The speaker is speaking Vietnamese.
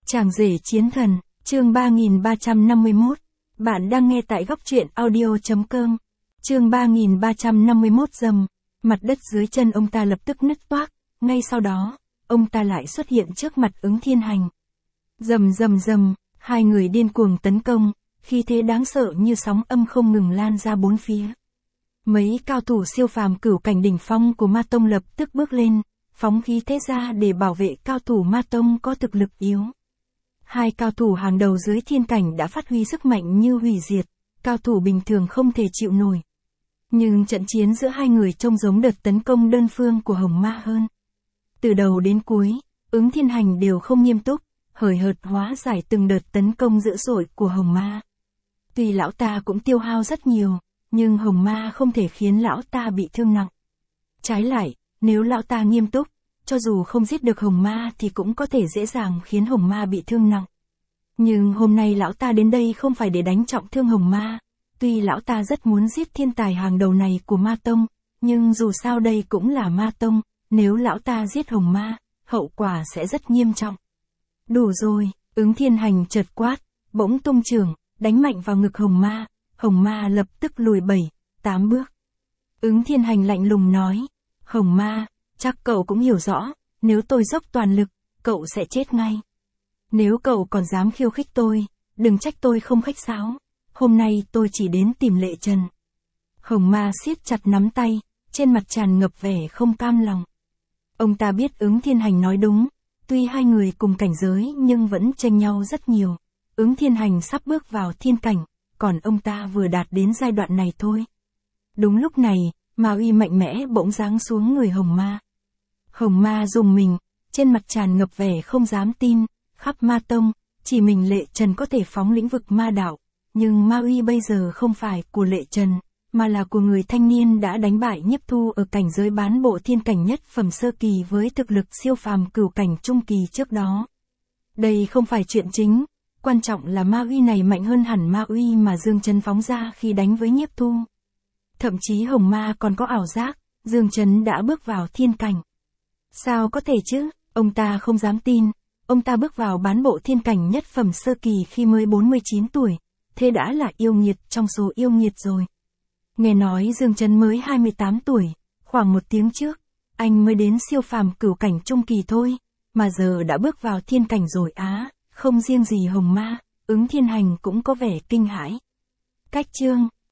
Chàng rể chiến thần, chương 3351. Bạn đang nghe tại góc truyện audio.com. Chương 3351 dầm. Mặt đất dưới chân ông ta lập tức nứt toác, ngay sau đó, ông ta lại xuất hiện trước mặt Ứng Thiên Hành. Rầm rầm rầm, hai người điên cuồng tấn công, khí thế đáng sợ như sóng âm không ngừng lan ra bốn phía. Mấy cao thủ siêu phàm cửu cảnh đỉnh phong của Ma Tông lập tức bước lên, phóng khí thế ra để bảo vệ cao thủ Ma Tông có thực lực yếu. Hai cao thủ hàng đầu dưới thiên cảnh đã phát huy sức mạnh như hủy diệt, cao thủ bình thường không thể chịu nổi. Nhưng trận chiến giữa hai người trông giống đợt tấn công đơn phương của Hồng Ma hơn. Từ đầu đến cuối, Ứng Thiên Hành đều không nghiêm túc, hời hợt hóa giải từng đợt tấn công dữ dội của Hồng Ma. Tuy lão ta cũng tiêu hao rất nhiều, nhưng Hồng Ma không thể khiến lão ta bị thương nặng. Trái lại, nếu lão ta nghiêm túc, cho dù không giết được Hồng Ma thì cũng có thể dễ dàng khiến Hồng Ma bị thương nặng. Nhưng hôm nay lão ta đến đây không phải để đánh trọng thương Hồng Ma. Tuy lão ta rất muốn giết thiên tài hàng đầu này của Ma Tông, nhưng dù sao đây cũng là Ma Tông, nếu lão ta giết Hồng Ma, hậu quả sẽ rất nghiêm trọng. Đủ rồi, Ứng Thiên Hành chợt quát, bỗng tung chưởng, đánh mạnh vào ngực Hồng Ma lập tức lùi 7-8 bước. Ứng Thiên Hành lạnh lùng nói, Hồng Ma, chắc cậu cũng hiểu rõ, nếu tôi dốc toàn lực, cậu sẽ chết ngay. Nếu cậu còn dám khiêu khích tôi, đừng trách tôi không khách sáo, hôm nay tôi chỉ đến tìm Lệ Trần. Hồng Ma siết chặt nắm tay, trên mặt tràn ngập vẻ không cam lòng. Ông ta biết Ứng Thiên Hành nói đúng, tuy hai người cùng cảnh giới nhưng vẫn chênh nhau rất nhiều. Ứng Thiên Hành sắp bước vào thiên cảnh, còn ông ta vừa đạt đến giai đoạn này thôi. Đúng lúc này, Ma uy mạnh mẽ bỗng giáng xuống người Hồng Ma. Hồng Ma rùng mình, trên mặt tràn ngập vẻ không dám tin, khắp Ma Tông, chỉ mình Lệ Trần có thể phóng lĩnh vực ma đạo, nhưng Ma uy bây giờ không phải của Lệ Trần, mà là của người thanh niên đã đánh bại Nhiếp Thu ở cảnh giới bán bộ thiên cảnh nhất phẩm sơ kỳ với thực lực siêu phàm cửu cảnh trung kỳ trước đó. Đây không phải chuyện chính, quan trọng là Ma uy này mạnh hơn hẳn Ma uy mà Dương Trấn phóng ra khi đánh với Nhiếp Thu. Thậm chí Hồng Ma còn có ảo giác, Dương Trấn đã bước vào thiên cảnh. Sao có thể chứ, ông ta không dám tin, ông ta bước vào bán bộ thiên cảnh nhất phẩm sơ kỳ khi mới 49 tuổi, thế đã là yêu nghiệt trong số yêu nghiệt rồi. Nghe nói Dương Trấn mới 28 tuổi, khoảng 1 tiếng trước, anh mới đến siêu phàm cửu cảnh trung kỳ thôi, mà giờ đã bước vào thiên cảnh rồi á, không riêng gì Hồng Ma, Ứng Thiên Hành cũng có vẻ kinh hãi. Cách chương